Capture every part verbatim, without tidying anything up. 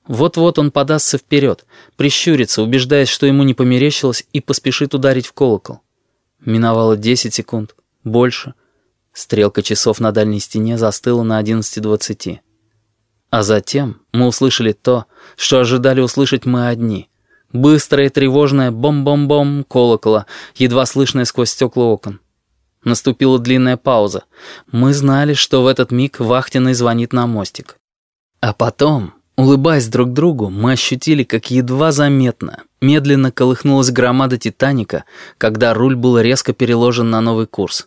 Вот-вот он подастся вперед, прищурится, убеждаясь, что ему не померещилось, и поспешит ударить в колокол. Миновало десять секунд, больше. Стрелка часов на дальней стене застыла на одиннадцати двадцати. А затем мы услышали то, что ожидали услышать мы одни. Быстрое и тревожное бом-бом-бом колокола, едва слышное сквозь стекла окон. Наступила длинная пауза. Мы знали, что в этот миг вахтенный звонит на мостик. А потом, улыбаясь друг другу, мы ощутили, как едва заметно, медленно колыхнулась громада «Титаника», когда руль был резко переложен на новый курс.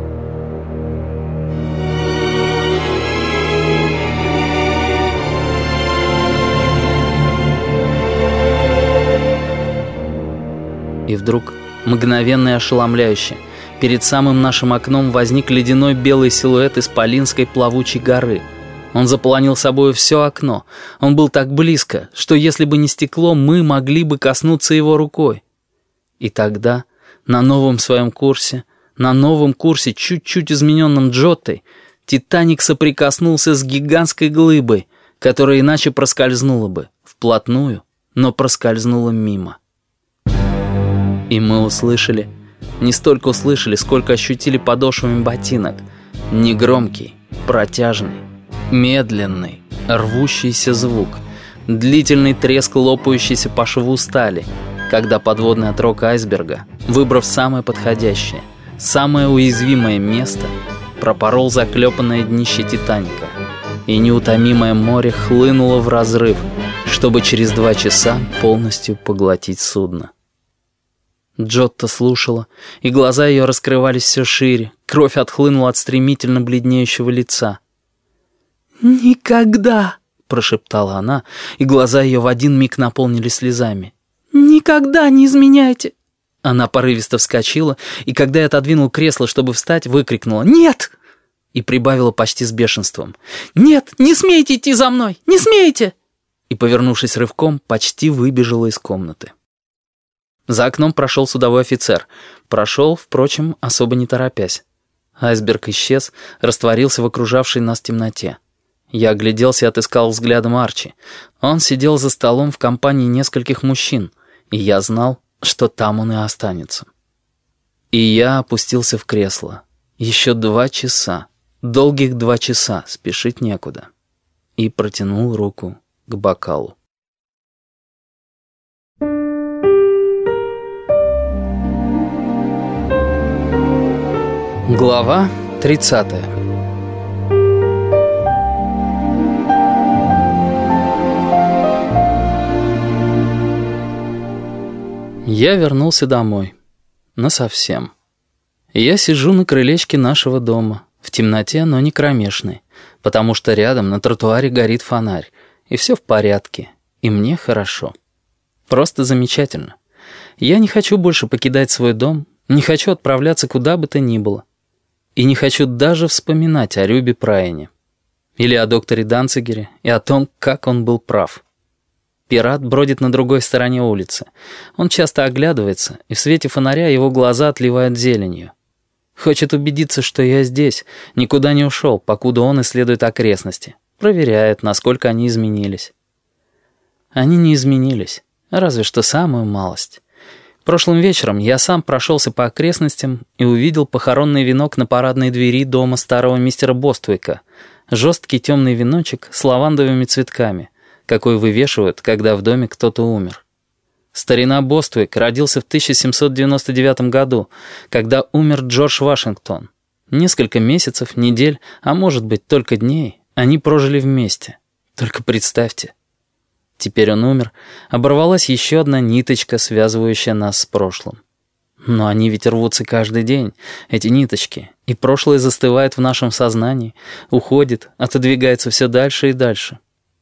И вдруг, мгновенно и ошеломляюще, перед самым нашим окном возник ледяной белый силуэт исполинской плавучей горы. Он заполонил собой все окно. Он был так близко, что если бы не стекло, мы могли бы коснуться его рукой. И тогда, на новом своем курсе, на новом курсе, чуть-чуть измененном Джоттой, «Титаник» соприкоснулся с гигантской глыбой, которая иначе проскользнула бы, вплотную, но проскользнула мимо. И мы услышали, не столько услышали, сколько ощутили подошвами ботинок, негромкий, протяжный, медленный, рвущийся звук, длительный треск лопающейся по шву стали, когда подводный отрог айсберга, выбрав самое подходящее, самое уязвимое место, пропорол заклепанное днище «Титаника», и неутомимое море хлынуло в разрыв, чтобы через два часа полностью поглотить судно. Джотта слушала, и глаза ее раскрывались все шире, кровь отхлынула от стремительно бледнеющего лица. «Никогда!» — прошептала она, и глаза ее в один миг наполнились слезами. «Никогда не изменяйте!» Она порывисто вскочила, и когда я отодвинул кресло, чтобы встать, выкрикнула «Нет!» и прибавила почти с бешенством. «Нет, не смейте идти за мной! Не смейте!» И, повернувшись рывком, почти выбежала из комнаты. За окном прошел судовой офицер. Прошел, впрочем, особо не торопясь. Айсберг исчез, растворился в окружавшей нас темноте. Я огляделся и отыскал взглядом Арчи. Он сидел за столом в компании нескольких мужчин, и я знал, что там он и останется. И я опустился в кресло. Еще два часа, долгих два часа, спешить некуда. И протянул руку к бокалу. Глава тридцатая. Я вернулся домой. Насовсем. Я сижу на крылечке нашего дома, в темноте, но не кромешной, потому что рядом на тротуаре горит фонарь, и все в порядке, и мне хорошо. Просто замечательно. Я не хочу больше покидать свой дом, не хочу отправляться куда бы то ни было. И не хочу даже вспоминать о Рюбе Прайене. Или о докторе Данцигере и о том, как он был прав. Пират бродит на другой стороне улицы. Он часто оглядывается, и в свете фонаря его глаза отливают зеленью. Хочет убедиться, что я здесь, никуда не ушел, покуда он исследует окрестности. Проверяет, насколько они изменились. Они не изменились, разве что самую малость. Прошлым вечером я сам прошелся по окрестностям и увидел похоронный венок на парадной двери дома старого мистера Боствика. Жесткий темный веночек с лавандовыми цветками, какой вывешивают, когда в доме кто-то умер. Старина Боствик родился в тысяча семьсот девяносто девятом году, когда умер Джордж Вашингтон. Несколько месяцев, недель, а может быть только дней они прожили вместе. Только представьте. Теперь он умер, оборвалась еще одна ниточка, связывающая нас с прошлым. Но они ведь рвутся каждый день, эти ниточки, и прошлое застывает в нашем сознании, уходит, отодвигается все дальше и дальше.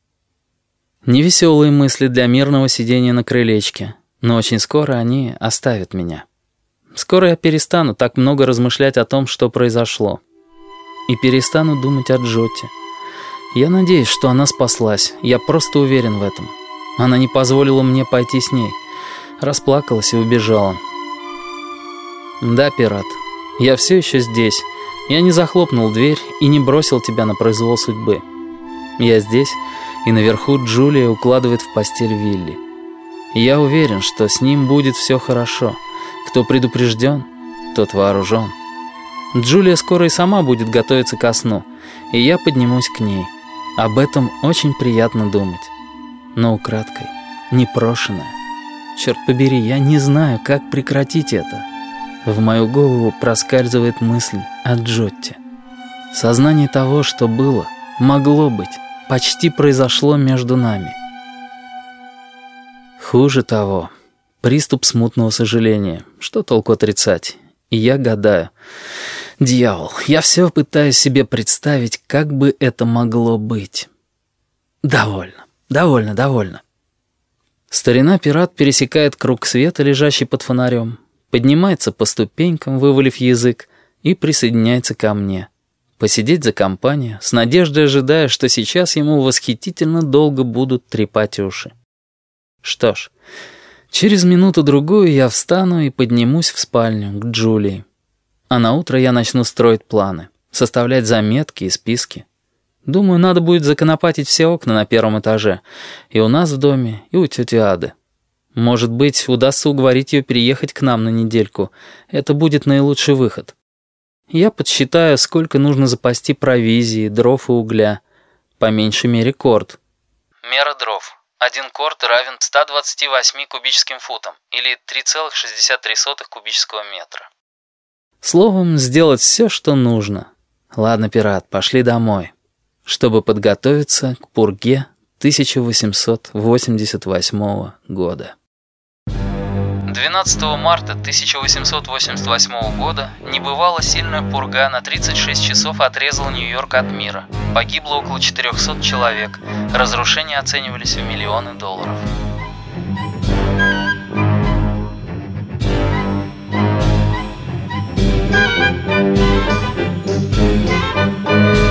Невеселые мысли для мирного сидения на крылечке, но очень скоро они оставят меня. Скоро я перестану так много размышлять о том, что произошло. И перестану думать о Джотте. Я надеюсь, что она спаслась, я просто уверен в этом. Она не позволила мне пойти с ней, расплакалась и убежала. Да, пират, я все еще здесь. Я не захлопнул дверь и не бросил тебя на произвол судьбы. Я здесь, и наверху Джулия укладывает в постель Вилли. И я уверен, что с ним будет все хорошо. Кто предупрежден, тот вооружен. Джулия скоро и сама будет готовиться ко сну, и я поднимусь к ней. Об этом очень приятно думать. Но украдкой, непрошенное. Черт побери, я не знаю, как прекратить это. В мою голову проскальзывает мысль о Джотте. Сознание того, что было, могло быть, почти произошло между нами. Хуже того, приступ смутного сожаления. Что толку отрицать? И я гадаю. Дьявол, я все пытаюсь себе представить, как бы это могло быть. Довольно, довольно, довольно. Старина-пират пересекает круг света, лежащий под фонарем, поднимается по ступенькам, вывалив язык, и присоединяется ко мне. Посидеть за компанию, с надеждой ожидая, что сейчас ему восхитительно долго будут трепать уши. Что ж, через минуту-другую я встану и поднимусь в спальню к Джулии. А на утро я начну строить планы, составлять заметки и списки. Думаю, надо будет законопатить все окна на первом этаже, и у нас в доме, и у тети Ады. Может быть, удастся уговорить ее переехать к нам на недельку. Это будет наилучший выход. Я подсчитаю, сколько нужно запасти провизии, дров и угля. По меньшей мере корд. Мера дров. Один корд равен ста двадцати восьми кубическим футам, или три целых шестьдесят три сотых кубического метра. Словом, сделать все, что нужно. Ладно, пират, пошли домой, чтобы подготовиться к пурге тысяча восемьсот восемьдесят восьмого года. двенадцатого марта тысяча восемьсот восемьдесят восьмого года небывало сильная пурга на тридцать шесть часов отрезала Нью-Йорк от мира. Погибло около четырехсот человек. Разрушения оценивались в миллионы долларов. Thank you.